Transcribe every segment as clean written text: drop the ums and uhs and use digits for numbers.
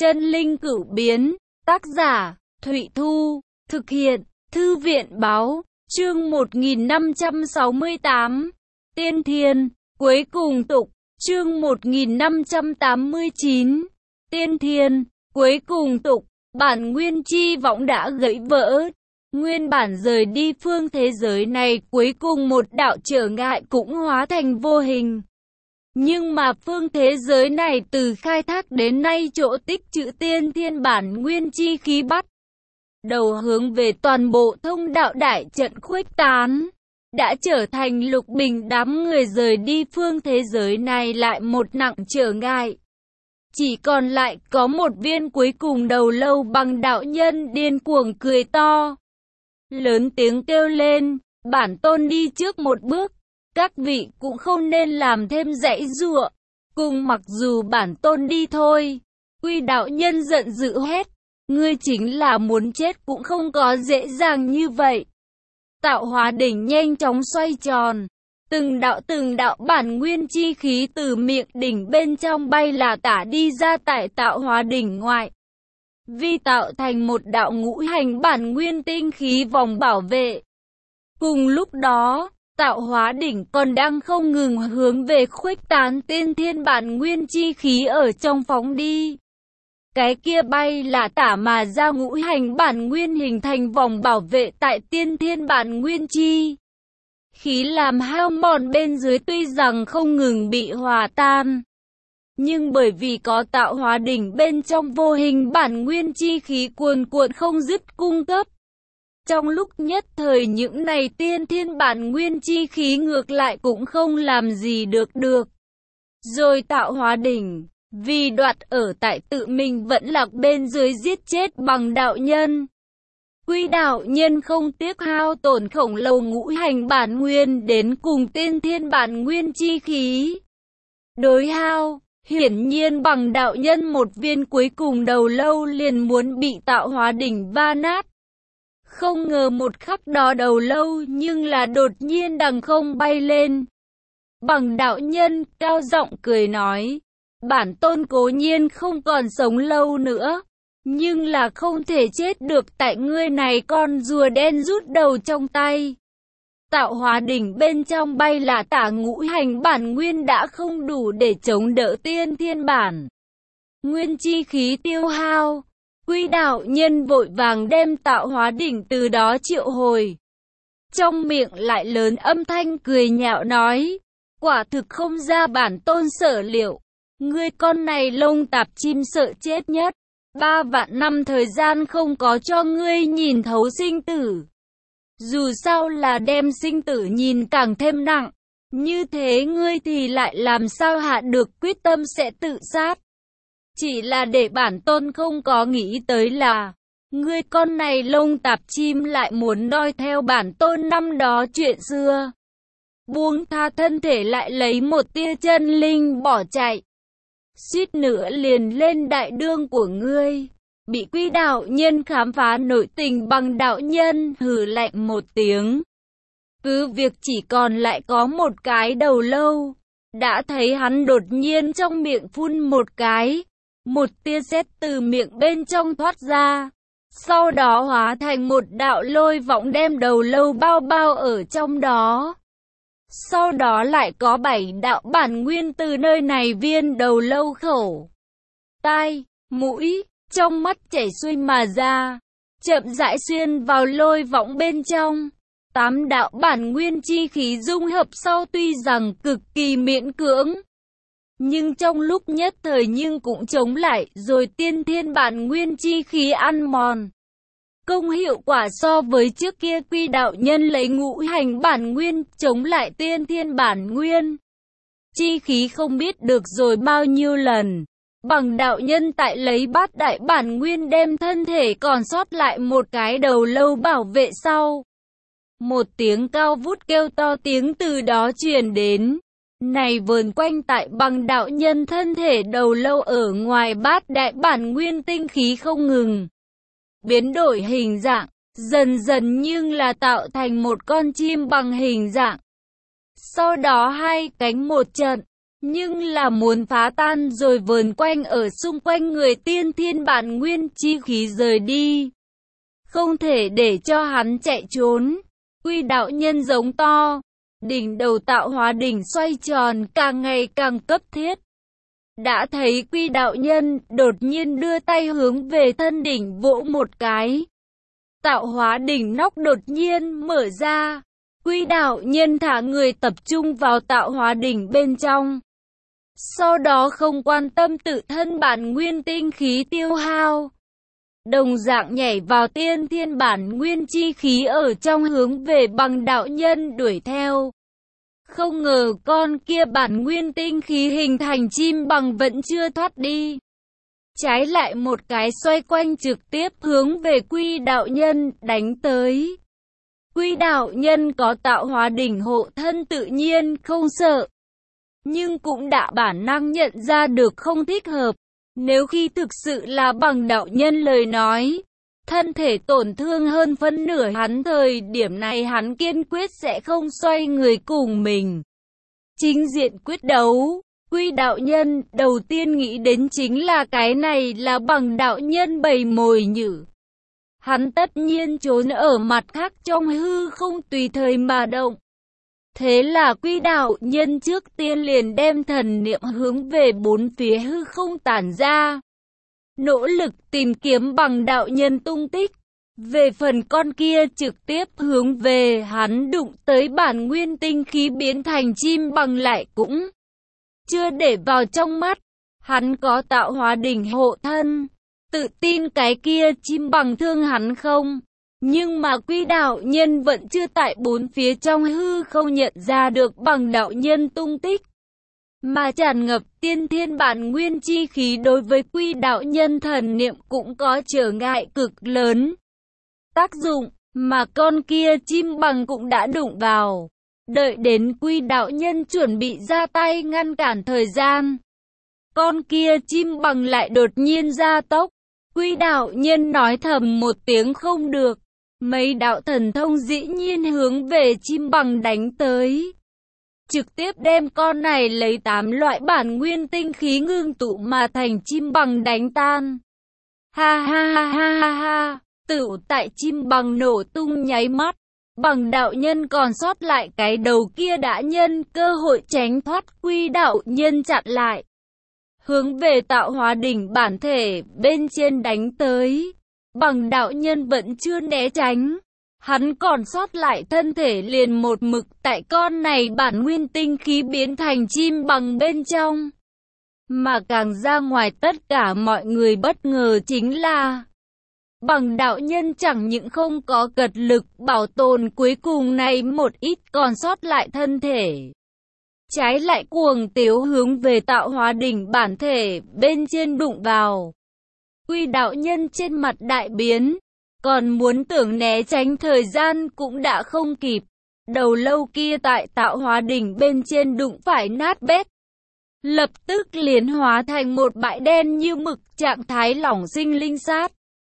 Chân linh cửu biến, tác giả, Thụy Thu, thực hiện, Thư viện báo, chương 1568, Tiên Thiên, cuối cùng tục, chương 1589, Tiên Thiên, cuối cùng tục, bản nguyên chi võng đã gãy vỡ. Nguyên bản rời đi phương thế giới này, cuối cùng một đạo trở ngại cũng hóa thành vô hình. Nhưng mà phương thế giới này từ khai thác đến nay chỗ tích trữ tiên thiên bản nguyên chi khí bắt đầu hướng về toàn bộ thông đạo đại trận khuếch tán, đã trở thành lục bình đám người rời đi phương thế giới này lại một nặng trở ngại. Chỉ còn lại có một viên cuối cùng đầu lâu bằng đạo nhân điên cuồng cười to. Lớn tiếng kêu lên, bản tôn đi trước một bước. Các vị cũng không nên làm thêm giãy giụa, cùng mặc dù bản tôn đi thôi. Quy đạo nhân giận dữ hét, ngươi chính là muốn chết cũng không có dễ dàng như vậy. Tạo hóa đỉnh nhanh chóng xoay tròn, từng đạo bản nguyên chi khí từ miệng đỉnh bên trong bay là tả đi ra tại tạo hóa đỉnh ngoại. Vi tạo thành một đạo ngũ hành bản nguyên tinh khí vòng bảo vệ. Cùng lúc đó, tạo hóa đỉnh còn đang không ngừng hướng về khuếch tán tiên thiên bản nguyên chi khí ở trong phóng đi. Cái kia bay là tả mà ra ngũ hành bản nguyên hình thành vòng bảo vệ tại tiên thiên bản nguyên chi khí làm hao mòn bên dưới tuy rằng không ngừng bị hòa tan. Nhưng bởi vì có tạo hóa đỉnh bên trong vô hình bản nguyên chi khí cuồn cuộn không dứt cung cấp. Trong lúc nhất thời những này tiên thiên bản nguyên chi khí ngược lại cũng không làm gì được. Rồi tạo hóa đỉnh, vì đoạt ở tại tự mình vẫn lạc bên dưới giết chết bằng đạo nhân. Quy đạo nhân không tiếc hao tổn khổng lồ ngũ hành bản nguyên đến cùng tiên thiên bản nguyên chi khí. Đối hao, hiển nhiên bằng đạo nhân một viên cuối cùng đầu lâu liền muốn bị tạo hóa đỉnh va nát. Không ngờ một khắc đó đầu lâu nhưng là đột nhiên đằng không bay lên. Bằng đạo nhân cao giọng cười nói, bản tôn cố nhiên không còn sống lâu nữa, nhưng là không thể chết được tại ngươi này con rùa đen rút đầu trong tay. Tạo hóa đỉnh bên trong bay là tả ngũ hành bản nguyên đã không đủ để chống đỡ tiên thiên bản nguyên chi khí tiêu hao. Quy đạo nhân vội vàng đem tạo hóa đỉnh từ đó triệu hồi. Trong miệng lại lớn âm thanh cười nhạo nói, quả thực không ra bản tôn sở liệu. Ngươi con này lông tạp chim sợ chết nhất. 3 vạn năm thời gian không có cho ngươi nhìn thấu sinh tử. Dù sao là đem sinh tử nhìn càng thêm nặng. Như thế ngươi thì lại làm sao hạ được quyết tâm sẽ tự sát. Chỉ là để bản tôn không có nghĩ tới là, ngươi con này lông tạp chim lại muốn noi theo bản tôn năm đó chuyện xưa. Buông tha thân thể lại lấy một tia chân linh bỏ chạy. Suýt nữa liền lên đại đương của ngươi. Bị quy đạo nhân khám phá nội tình bằng đạo nhân hừ lạnh một tiếng. Cứ việc chỉ còn lại có một cái đầu lâu. Đã thấy hắn đột nhiên trong miệng phun một cái. Một tia sét từ miệng bên trong thoát ra. Sau đó hóa thành một đạo lôi võng đem đầu lâu bao bao ở trong đó. Sau đó lại có 7 đạo bản nguyên từ nơi này viên đầu lâu khẩu, tai, mũi, trong mắt chảy xuôi mà ra. Chậm rãi xuyên vào lôi võng bên trong. 8 đạo bản nguyên chi khí dung hợp sau tuy rằng cực kỳ miễn cưỡng. Nhưng trong lúc nhất thời nhưng cũng chống lại rồi tiên thiên bản nguyên chi khí ăn mòn. Công hiệu quả so với trước kia quy đạo nhân lấy ngũ hành bản nguyên chống lại tiên thiên bản nguyên. Chi khí không biết được rồi bao nhiêu lần. Bằng đạo nhân tại lấy bát đại bản nguyên đem thân thể còn sót lại một cái đầu lâu bảo vệ sau. Một tiếng cao vút kêu to tiếng từ đó truyền đến. Này vờn quanh tại bằng đạo nhân thân thể đầu lâu ở ngoài bát đại bản nguyên tinh khí không ngừng biến đổi hình dạng, dần dần nhưng là tạo thành một con chim bằng hình dạng. Sau đó hai cánh một trận, nhưng là muốn phá tan rồi vờn quanh ở xung quanh người tiên thiên bản nguyên chi khí rời đi. Không thể để cho hắn chạy trốn. Quy đạo nhân giống to. Đỉnh đầu tạo hóa đỉnh xoay tròn càng ngày càng cấp thiết. Đã thấy quy đạo nhân đột nhiên đưa tay hướng về thân đỉnh vỗ một cái. Tạo hóa đỉnh nóc đột nhiên mở ra. Quy đạo nhân thả người tập trung vào tạo hóa đỉnh bên trong. Sau đó không quan tâm tự thân bản nguyên tinh khí tiêu hao. Đồng dạng nhảy vào tiên thiên bản nguyên chi khí ở trong hướng về bằng đạo nhân đuổi theo. Không ngờ con kia bản nguyên tinh khí hình thành chim bằng vẫn chưa thoát đi. Trái lại một cái xoay quanh trực tiếp hướng về quy đạo nhân đánh tới. Quy đạo nhân có tạo hóa đỉnh hộ thân tự nhiên không sợ. Nhưng cũng đã bản năng nhận ra được không thích hợp. Nếu khi thực sự là bằng đạo nhân lời nói, thân thể tổn thương hơn phân nửa hắn, thời điểm này hắn kiên quyết sẽ không xoay người cùng mình. Chính diện quyết đấu, quy đạo nhân đầu tiên nghĩ đến chính là cái này là bằng đạo nhân bầy mồi nhử. Hắn tất nhiên trốn ở mặt khác trong hư không tùy thời mà động. Thế là quy đạo nhân trước tiên liền đem thần niệm hướng về bốn phía hư không tản ra. Nỗ lực tìm kiếm bằng đạo nhân tung tích. Về phần con kia trực tiếp hướng về hắn đụng tới bản nguyên tinh khí biến thành chim bằng lại cũng chưa để vào trong mắt. Hắn có tạo hóa đỉnh hộ thân. Tự tin cái kia chim bằng thương hắn không? Nhưng mà quy đạo nhân vẫn chưa tại bốn phía trong hư không nhận ra được bằng đạo nhân tung tích. Mà tràn ngập tiên thiên bản nguyên chi khí đối với quy đạo nhân thần niệm cũng có trở ngại cực lớn. Tác dụng mà con kia chim bằng cũng đã đụng vào. Đợi đến quy đạo nhân chuẩn bị ra tay ngăn cản thời gian. Con kia chim bằng lại đột nhiên ra tốc. Quy đạo nhân nói thầm một tiếng không được. Mấy đạo thần thông dĩ nhiên hướng về chim bằng đánh tới. Trực tiếp đem con này lấy 8 loại bản nguyên tinh khí ngưng tụ mà thành chim bằng đánh tan. Ha ha ha ha ha ha. Tựu tại chim bằng nổ tung nháy mắt. Bằng đạo nhân còn sót lại cái đầu kia đã nhân cơ hội tránh thoát quy đạo nhân chặn lại. Hướng về tạo hóa đỉnh bản thể bên trên đánh tới. Bằng đạo nhân vẫn chưa né tránh. Hắn còn sót lại thân thể liền một mực tại con này bản nguyên tinh khí biến thành chim bằng bên trong. Mà càng ra ngoài tất cả mọi người bất ngờ chính là bằng đạo nhân chẳng những không có cật lực bảo tồn cuối cùng này một ít còn sót lại thân thể. Trái lại cuồng tiếu hướng về tạo hóa đỉnh bản thể bên trên đụng vào. Quy đạo nhân trên mặt đại biến, còn muốn tưởng né tránh thời gian cũng đã không kịp. Đầu lâu kia tại tạo hóa đỉnh bên trên đụng phải nát bét. Lập tức liền hóa thành một bãi đen như mực trạng thái lỏng sinh linh sát.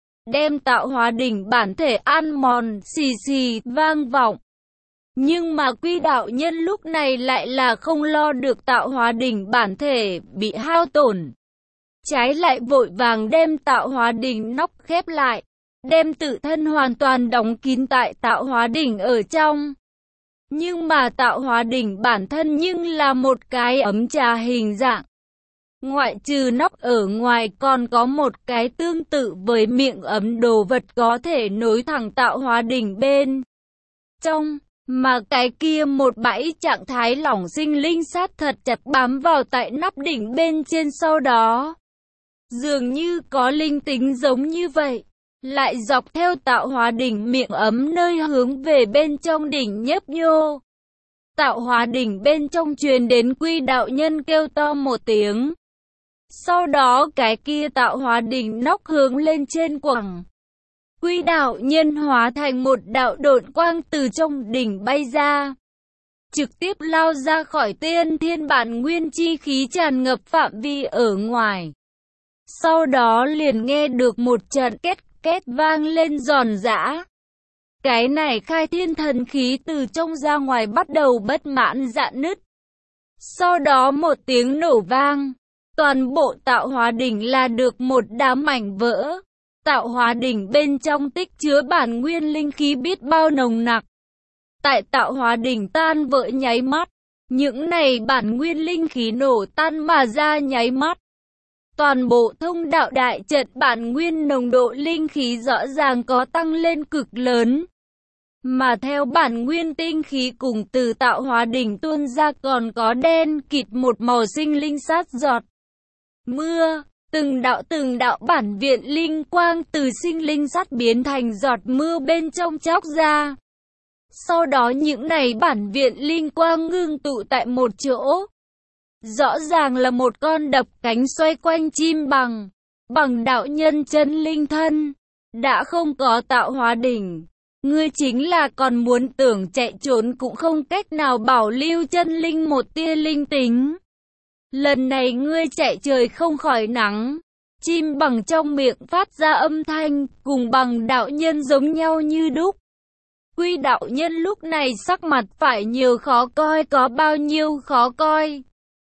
Đem tạo hóa đỉnh bản thể ăn mòn xì xì vang vọng. Nhưng mà quy đạo nhân lúc này lại là không lo được tạo hóa đỉnh bản thể bị hao tổn. Trái lại vội vàng đem tạo hóa đỉnh nóc khép lại. Đem tự thân hoàn toàn đóng kín tại tạo hóa đỉnh ở trong. Nhưng mà tạo hóa đỉnh bản thân nhưng là một cái ấm trà hình dạng. Ngoại trừ nóc ở ngoài còn có một cái tương tự với miệng ấm đồ vật có thể nối thẳng tạo hóa đỉnh bên trong. Mà cái kia một bãi trạng thái lỏng sinh linh sát thật chặt bám vào tại nắp đỉnh bên trên, sau đó dường như có linh tính giống như vậy. Lại dọc theo tạo hóa đỉnh miệng ấm nơi hướng về bên trong đỉnh nhấp nhô. Tạo hóa đỉnh bên trong truyền đến quy đạo nhân kêu to một tiếng. Sau đó cái kia tạo hóa đỉnh nóc hướng lên trên quẳng. Quy đạo nhân hóa thành một đạo độn quang từ trong đỉnh bay ra. Trực tiếp lao ra khỏi tiên thiên bản nguyên chi khí tràn ngập phạm vi ở ngoài. Sau đó liền nghe được một trận két két vang lên giòn giã. Cái này khai thiên thần khí từ trong ra ngoài bắt đầu bất mãn rạn nứt. Sau đó một tiếng nổ vang, toàn bộ tạo hóa đỉnh là được một đám mảnh vỡ. Tạo hóa đỉnh bên trong tích chứa bản nguyên linh khí biết bao nồng nặc. Tại tạo hóa đỉnh tan vỡ nháy mắt, những này bản nguyên linh khí nổ tan mà ra nháy mắt. Toàn bộ thông đạo đại trận bản nguyên nồng độ linh khí rõ ràng có tăng lên cực lớn. Mà theo bản nguyên tinh khí cùng từ tạo hóa đỉnh tuôn ra còn có đen kịt một màu sinh linh sát giọt mưa. Từng đạo bản viện linh quang từ sinh linh sát biến thành giọt mưa bên trong chóc ra. Sau đó những này bản viện linh quang ngưng tụ tại một chỗ. Rõ ràng là một con đập cánh xoay quanh chim bằng đạo nhân chân linh thân. Đã không có tạo hóa đỉnh, ngươi chính là còn muốn tưởng chạy trốn cũng không cách nào bảo lưu chân linh một tia linh tính. Lần này ngươi chạy trời không khỏi nắng. Chim bằng trong miệng phát ra âm thanh, cùng bằng đạo nhân giống nhau như đúc. Quy đạo nhân lúc này sắc mặt phải nhiều khó coi, có bao nhiêu khó coi.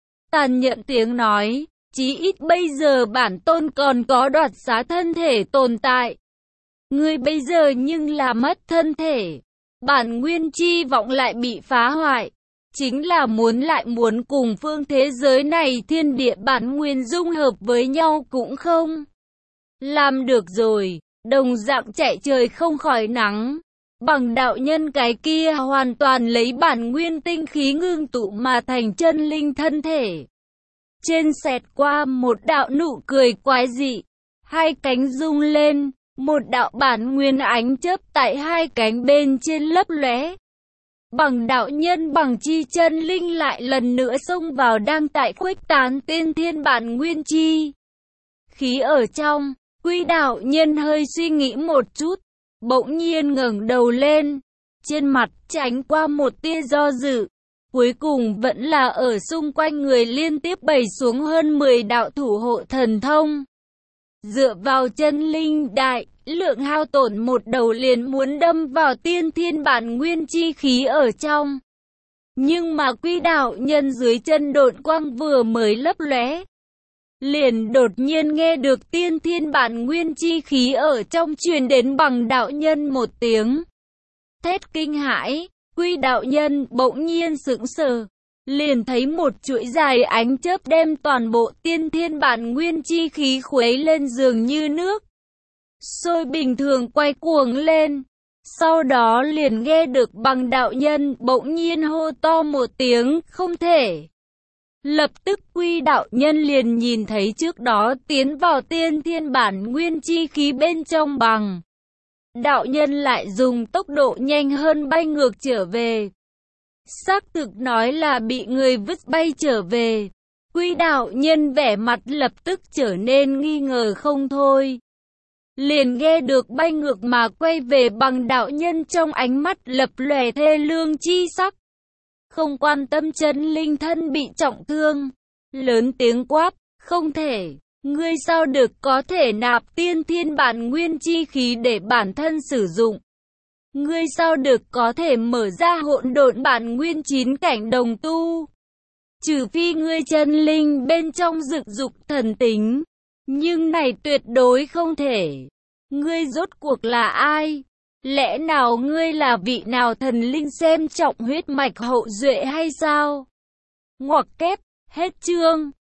Tàn nhẫn tiếng nói, chí ít bây giờ bản tôn còn có đoạt xá thân thể tồn tại. Ngươi bây giờ nhưng là mất thân thể, bản nguyên chi vọng lại bị phá hoại. Chính là muốn cùng phương thế giới này thiên địa bản nguyên dung hợp với nhau cũng không làm được rồi. Đồng dạng chạy trời không khỏi nắng. Bằng đạo nhân cái kia hoàn toàn lấy bản nguyên tinh khí ngưng tụ mà thành chân linh thân thể. Trên xẹt qua một đạo nụ cười quái dị, hai cánh rung lên, một đạo bản nguyên ánh chớp tại hai cánh bên trên lấp lóe. Bằng đạo nhân bằng chi chân linh lại lần nữa xông vào đang tại khuếch tán tiên thiên bản nguyên chi khí ở trong. Quy đạo nhân hơi suy nghĩ một chút, bỗng nhiên ngẩng đầu lên, trên mặt tránh qua một tia do dự. Cuối cùng vẫn là ở xung quanh người liên tiếp bày xuống hơn 10 đạo thủ hộ thần thông. Dựa vào chân linh đại lượng hao tổn một đầu liền muốn đâm vào tiên thiên bản nguyên chi khí ở trong. Nhưng mà quy đạo nhân dưới chân độn quang vừa mới lấp lóe, liền đột nhiên nghe được tiên thiên bản nguyên chi khí ở trong truyền đến bằng đạo nhân một tiếng thét kinh hãi. Quy đạo nhân bỗng nhiên sững sờ, liền thấy một chuỗi dài ánh chớp đem toàn bộ tiên thiên bản nguyên chi khí khuấy lên dường như nước sôi bình thường quay cuồng lên. Sau đó liền nghe được bằng đạo nhân bỗng nhiên hô to một tiếng không thể. Lập tức quy đạo nhân liền nhìn thấy trước đó tiến vào tiên thiên bản nguyên chi khí bên trong bằng đạo nhân lại dùng tốc độ nhanh hơn bay ngược trở về. Xác thực nói là bị người vứt bay trở về. Quy đạo nhân vẻ mặt lập tức trở nên nghi ngờ không thôi. Liền nghe được bay ngược mà quay về bằng đạo nhân trong ánh mắt lập lòe thê lương chi sắc. Không quan tâm chân linh thân bị trọng thương, lớn tiếng quát, không thể. Ngươi sao được có thể nạp tiên thiên bản nguyên chi khí để bản thân sử dụng? Ngươi sao được có thể mở ra hỗn độn bản nguyên 9 cảnh đồng tu? Trừ phi ngươi chân linh bên trong dựng dục thần tính, nhưng này tuyệt đối không thể. Ngươi rốt cuộc là ai? Lẽ nào ngươi là vị nào thần linh xem trọng huyết mạch hậu duệ hay sao? Ngoặc kép, hết chương.